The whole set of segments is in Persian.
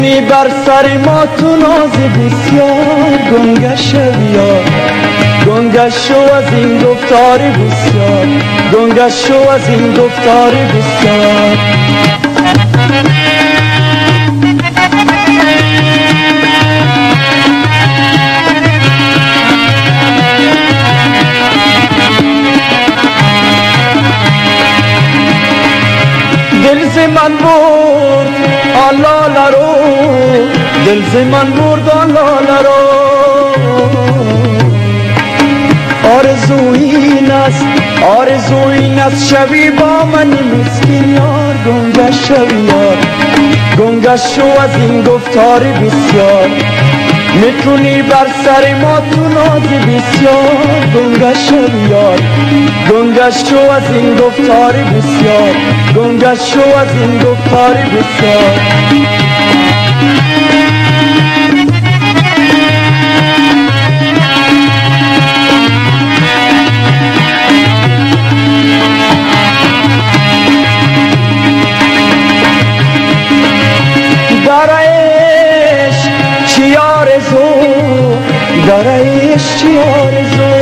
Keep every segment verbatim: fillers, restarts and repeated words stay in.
نی بر سر ما تو ناز بسیار گنگش بیار گنگش شو از این گفتار بسیار گنگش شو از این گفتار بسیار دل ز من برد آلاله رو دل ز من برد آلاله رو آرزو این است آرزو این است شبی با من مسکین یار گنگش شوی یار گنگش شو از این گفتار بسیار میکنی بر سر ما تو ناز بسیار گنگش شوی یار گنگش شو از این گفتار بسیار گنگش شو از این گفتار بسیار در عشق چی آرزو در عشق چی آرزو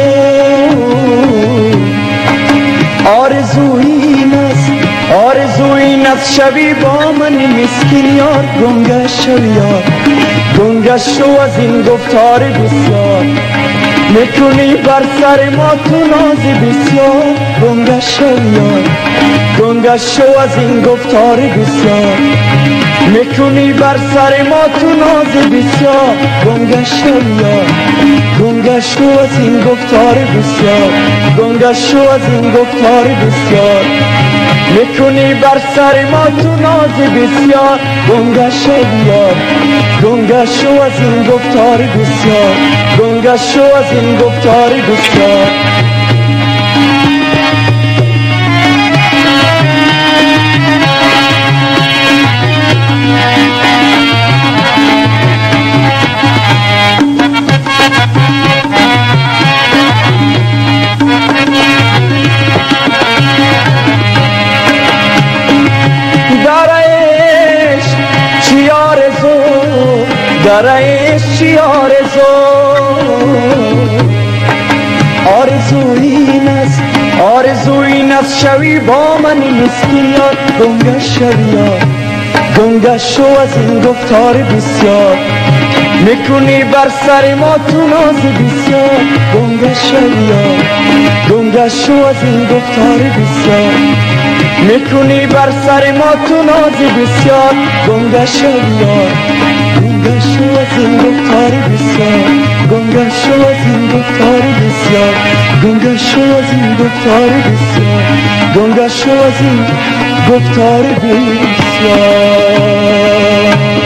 آرزو این است آرزو این است شبی با من مسکین یار گنگش شوی یار گنگش شو از این گفتار بسیار میکنی بر سر ما تو ناز بسیار گنگش شوی یار گنگش شو از این گفتار بسیار میکنی بر سر ما تو ناز بسیار گنگش شوی یار گنگش شو از این گفتار بسیار گنگش شو از این گفتار بسیار میکنی بر سر ما تو ناز بسیار گنگش شوی یار گنگش شو از این گفتار بسیار گنگش شو از این گفتار بسیار در عشق چی آرزو آرزو این است آرزو این است شوی با من مسکین یار گنگش شوی یار گنگش شو از این گفتار بسیار میکنی بر سر ما تو ناز بسیار گنگش شوی یار گنگش شو از این گفتار بسیار میکنی بر سر ما تو ناز بسیار گنگش شوی یار گنگش شو از این گفتار بسیار گنگش شو از این گفتار بسیار گنگش شو از این گفتار بسیار گنگش شو از این گفتار بسیار